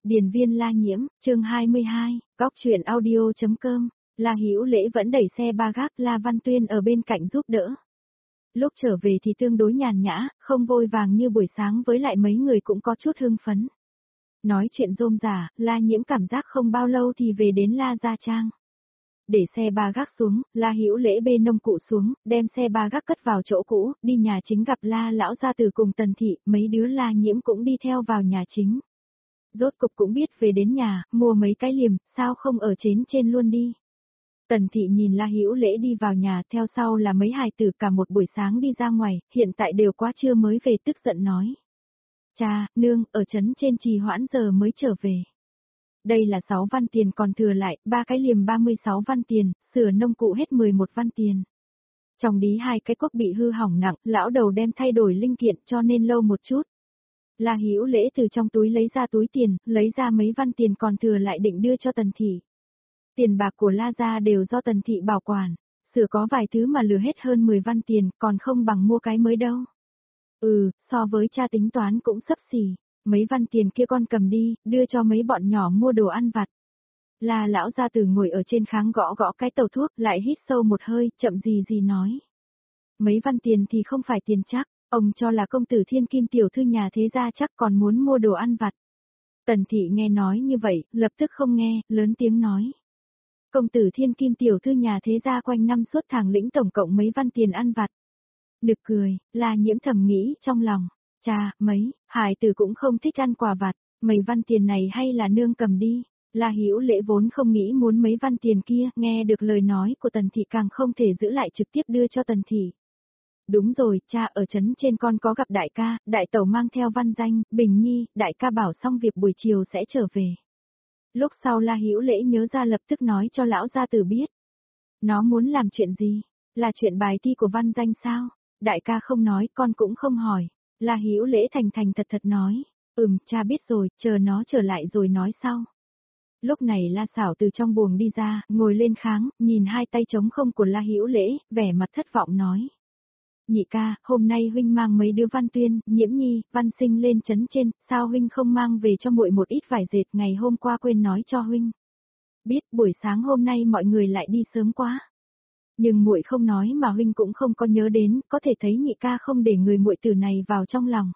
Điền viên La Nhiễm, chương 22, góc truyện audio.com, La Hữu Lễ vẫn đẩy xe ba gác, La Văn Tuyên ở bên cạnh giúp đỡ. Lúc trở về thì tương đối nhàn nhã, không vội vàng như buổi sáng, với lại mấy người cũng có chút hưng phấn. Nói chuyện rôm rả, La Nhiễm cảm giác không bao lâu thì về đến La Gia Trang. Để xe ba gác xuống, La Hữu Lễ bê nông cụ xuống, đem xe ba gác cất vào chỗ cũ, đi nhà chính gặp La lão gia tử cùng Tần thị, mấy đứa La Nhiễm cũng đi theo vào nhà chính. Rốt cục cũng biết về đến nhà, mua mấy cái liềm, sao không ở trên luôn đi. Tần thị nhìn La Hữu Lễ đi vào nhà, theo sau là mấy hài tử, cả một buổi sáng đi ra ngoài, hiện tại đều quá trưa mới về, tức giận nói. Cha, nương, ở trấn trên trì hoãn giờ mới trở về. Đây là 6 văn tiền còn thừa lại, 3 cái liềm 36 văn tiền, sửa nông cụ hết 11 văn tiền. Trong đí 2 cái cuốc bị hư hỏng nặng, lão đầu đem thay đổi linh kiện cho nên lâu một chút. La Hữu Lễ từ trong túi lấy ra túi tiền, lấy ra mấy văn tiền còn thừa lại định đưa cho Tần thị. Tiền bạc của La gia đều do Tần thị bảo quản, sửa có vài thứ mà lừa hết hơn 10 văn tiền, còn không bằng mua cái mới đâu. So với cha tính toán cũng xấp xỉ, mấy văn tiền kia con cầm đi, đưa cho mấy bọn nhỏ mua đồ ăn vặt. La lão gia tử ngồi ở trên kháng gõ gõ cái tàu thuốc, lại hít sâu một hơi, chậm gì nói. Mấy văn tiền thì không phải tiền chắc, ông cho là công tử thiên kim tiểu thư nhà thế gia chắc còn muốn mua đồ ăn vặt. Tần thị nghe nói như vậy, lập tức không nghe, lớn tiếng nói. Công tử thiên kim tiểu thư nhà thế gia quanh năm suốt tháng lĩnh tổng cộng mấy văn tiền ăn vặt. Nực cười, La Nhiễm thầm nghĩ trong lòng, cha, mấy, hài tử cũng không thích ăn quà vặt, mấy văn tiền này hay là nương cầm đi. La Hữu Lễ vốn không nghĩ muốn mấy văn tiền kia, nghe được lời nói của Tần thị càng không thể giữ lại, trực tiếp đưa cho Tần thị. Đúng rồi, cha, ở trấn trên con có gặp đại ca, đại tẩu mang theo văn danh, Bình Nhi, đại ca bảo xong việc buổi chiều sẽ trở về. Lúc sau La Hữu Lễ nhớ ra lập tức nói cho lão gia tử biết. Nó muốn làm chuyện gì? Là chuyện bài thi của văn danh sao? Đại ca không nói, con cũng không hỏi. La Hữu Lễ thành thành thật thật nói. Cha biết rồi, chờ nó trở lại rồi nói sau. Lúc này La Sảo từ trong buồng đi ra, ngồi lên kháng, nhìn hai tay trống không của La Hữu Lễ, vẻ mặt thất vọng nói. Nhị ca, hôm nay huynh mang mấy đứa Văn Tuyên, Nhiễm Nhi, Văn Sinh lên trấn trên, sao huynh không mang về cho muội một ít vải dệt, ngày hôm qua quên nói cho huynh. Biết buổi sáng hôm nay mọi người lại đi sớm quá. Nhưng muội không nói mà huynh cũng không có nhớ đến, có thể thấy nhị ca không để người muội tử này vào trong lòng.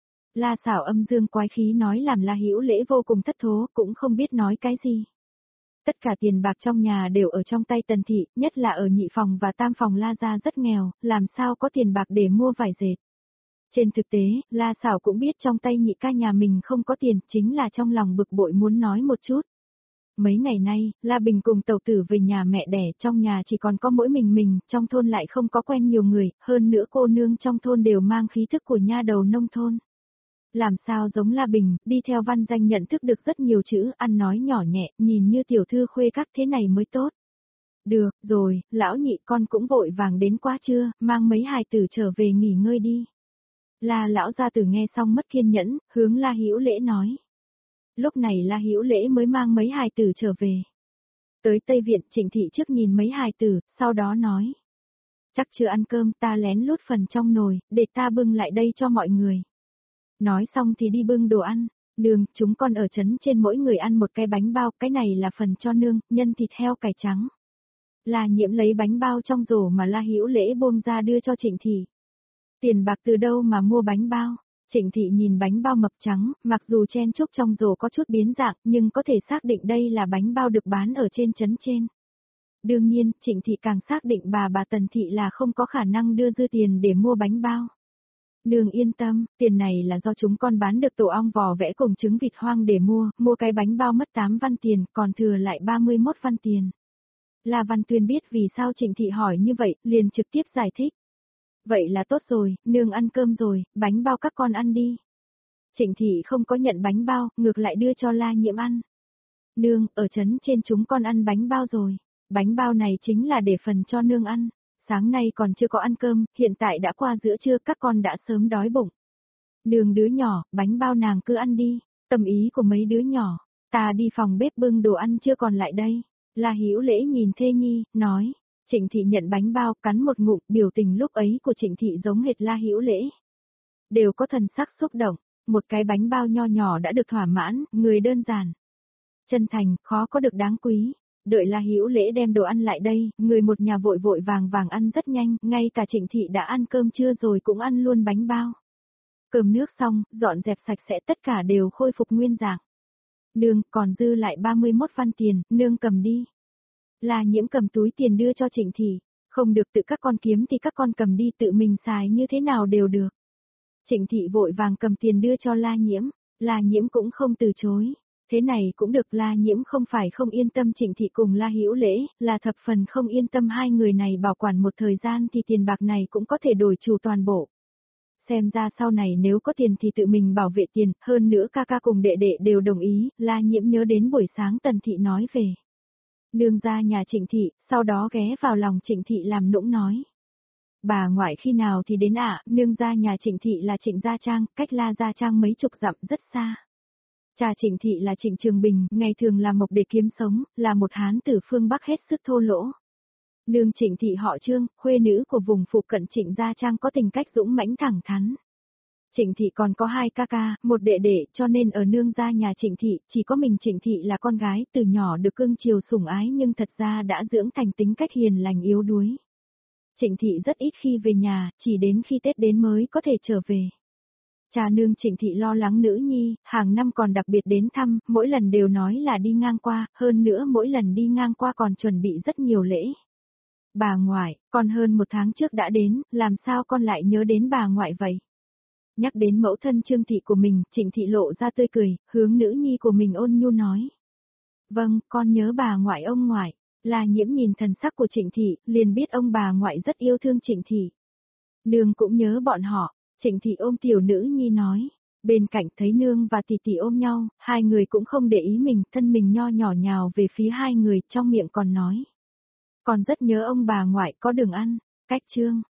La Sảo âm dương quái khí nói làm La Hữu Lễ vô cùng thất thố, cũng không biết nói cái gì. Tất cả tiền bạc trong nhà đều ở trong tay Tần thị, nhất là ở nhị phòng và tam phòng La gia rất nghèo, làm sao có tiền bạc để mua vải dệt. Trên thực tế, La Sảo cũng biết trong tay nhị ca nhà mình không có tiền, chính là trong lòng bực bội muốn nói một chút. Mấy ngày nay, La Bình cùng tẩu tử về nhà mẹ đẻ, trong nhà chỉ còn có mỗi mình, trong thôn lại không có quen nhiều người, hơn nữa cô nương trong thôn đều mang khí thức của nha đầu nông thôn. Làm sao giống La Bình, đi theo văn danh nhận thức được rất nhiều chữ, ăn nói nhỏ nhẹ, nhìn như tiểu thư khuê các thế này mới tốt. Được, rồi, lão nhị con cũng vội vàng đến quá trưa, mang mấy hài tử trở về nghỉ ngơi đi. La lão gia tử nghe xong mất kiên nhẫn, hướng La Hữu Lễ nói. Lúc này La Hữu Lễ mới mang mấy hài tử trở về. Tới Tây Viện, Trịnh thị trước nhìn mấy hài tử, sau đó nói. Chắc chưa ăn cơm, ta lén lút phần trong nồi, để ta bưng lại đây cho mọi người. Nói xong thì đi bưng đồ ăn. Nương, chúng con ở trấn trên mỗi người ăn một cái bánh bao, cái này là phần cho nương, nhân thịt heo cải trắng. La Nhiễm lấy bánh bao trong rổ mà La Hữu Lễ buông ra đưa cho Trịnh thị. Tiền bạc từ đâu mà mua bánh bao? Trịnh thị nhìn bánh bao mập trắng, mặc dù chen chúc trong rổ có chút biến dạng, nhưng có thể xác định đây là bánh bao được bán ở trên trấn trên. Đương nhiên, Trịnh thị càng xác định bà Tần thị là không có khả năng đưa dư tiền để mua bánh bao. Nương yên tâm, tiền này là do chúng con bán được tổ ong vò vẽ cùng trứng vịt hoang để mua cái bánh bao mất 8 văn tiền, còn thừa lại 31 văn tiền. La Văn Tuyên biết vì sao Trịnh thị hỏi như vậy, liền trực tiếp giải thích. Vậy là tốt rồi, nương ăn cơm rồi, bánh bao các con ăn đi. Trịnh thị không có nhận bánh bao, ngược lại đưa cho La Nhiễm ăn. Nương, ở trấn trên chúng con ăn bánh bao rồi, bánh bao này chính là để phần cho nương ăn. Sáng nay còn chưa có ăn cơm, hiện tại đã qua giữa trưa, các con đã sớm đói bụng. Nương đứa nhỏ, bánh bao nàng cứ ăn đi, tâm ý của mấy đứa nhỏ, ta đi phòng bếp bưng đồ ăn chưa còn lại đây. La Hữu Lễ nhìn thê nhi, nói. Trịnh thị nhận bánh bao, cắn một ngụm, biểu tình lúc ấy của Trịnh thị giống hệt La Hữu Lễ. Đều có thần sắc xúc động, một cái bánh bao nho nhỏ đã được thỏa mãn, người đơn giản. Chân thành, khó có được đáng quý. Đợi La Hữu Lễ đem đồ ăn lại đây, người một nhà vội vội vàng vàng ăn rất nhanh, ngay cả Trịnh Thị đã ăn cơm trưa rồi cũng ăn luôn bánh bao. Cơm nước xong, dọn dẹp sạch sẽ tất cả đều khôi phục nguyên dạng. Nương, còn dư lại 31 văn tiền, nương cầm đi. La Nhiễm cầm túi tiền đưa cho Trịnh Thị, không được tự các con kiếm thì các con cầm đi tự mình xài như thế nào đều được. Trịnh Thị vội vàng cầm tiền đưa cho La Nhiễm cũng không từ chối. Thế này cũng được, La Nhiễm không phải không yên tâm Trịnh Thị cùng La Hữu Lễ, là thập phần không yên tâm hai người này bảo quản một thời gian thì tiền bạc này cũng có thể đổi chủ toàn bộ. Xem ra sau này nếu có tiền thì tự mình bảo vệ tiền, hơn nữa ca ca cùng đệ đệ đều đồng ý, La Nhiễm nhớ đến buổi sáng Tần Thị nói về. Nương ra nhà Trịnh Thị, sau đó ghé vào lòng Trịnh Thị làm nũng nói. Bà ngoại khi nào thì đến ạ, nương ra nhà Trịnh Thị là Trịnh Gia Trang, cách La Gia Trang mấy chục dặm rất xa. Cha Trịnh Thị là Trịnh Trường Bình, ngày thường làm mộc để kiếm sống, là một hán tử phương Bắc hết sức thô lỗ. Nương Trịnh Thị họ Trương, khuê nữ của vùng phụ cận Trịnh Gia Trang có tính cách dũng mãnh thẳng thắn. Trịnh Thị còn có 2 ca ca, một đệ đệ, cho nên ở nương gia nhà Trịnh Thị, chỉ có mình Trịnh Thị là con gái, từ nhỏ được cưng chiều sủng ái nhưng thật ra đã dưỡng thành tính cách hiền lành yếu đuối. Trịnh Thị rất ít khi về nhà, chỉ đến khi Tết đến mới có thể trở về. Cha nương Trịnh Thị lo lắng nữ nhi, hàng năm còn đặc biệt đến thăm, mỗi lần đều nói là đi ngang qua, hơn nữa mỗi lần đi ngang qua còn chuẩn bị rất nhiều lễ. Bà ngoại, con hơn 1 tháng trước đã đến, làm sao con lại nhớ đến bà ngoại vậy? Nhắc đến mẫu thân Trương Thị của mình, Trịnh Thị lộ ra tươi cười, hướng nữ nhi của mình ôn nhu nói. Vâng, con nhớ bà ngoại ông ngoại. La Nhiễm nhìn thần sắc của Trịnh Thị, liền biết ông bà ngoại rất yêu thương Trịnh Thị. Nương cũng nhớ bọn họ, Trịnh Thị ôm tiểu nữ nhi nói. Bên cạnh thấy nương và tỷ tỷ ôm nhau, hai người cũng không để ý mình, thân mình nho nhỏ nhào về phía hai người, trong miệng còn nói. Còn rất nhớ ông bà ngoại có đường ăn, cách Trương.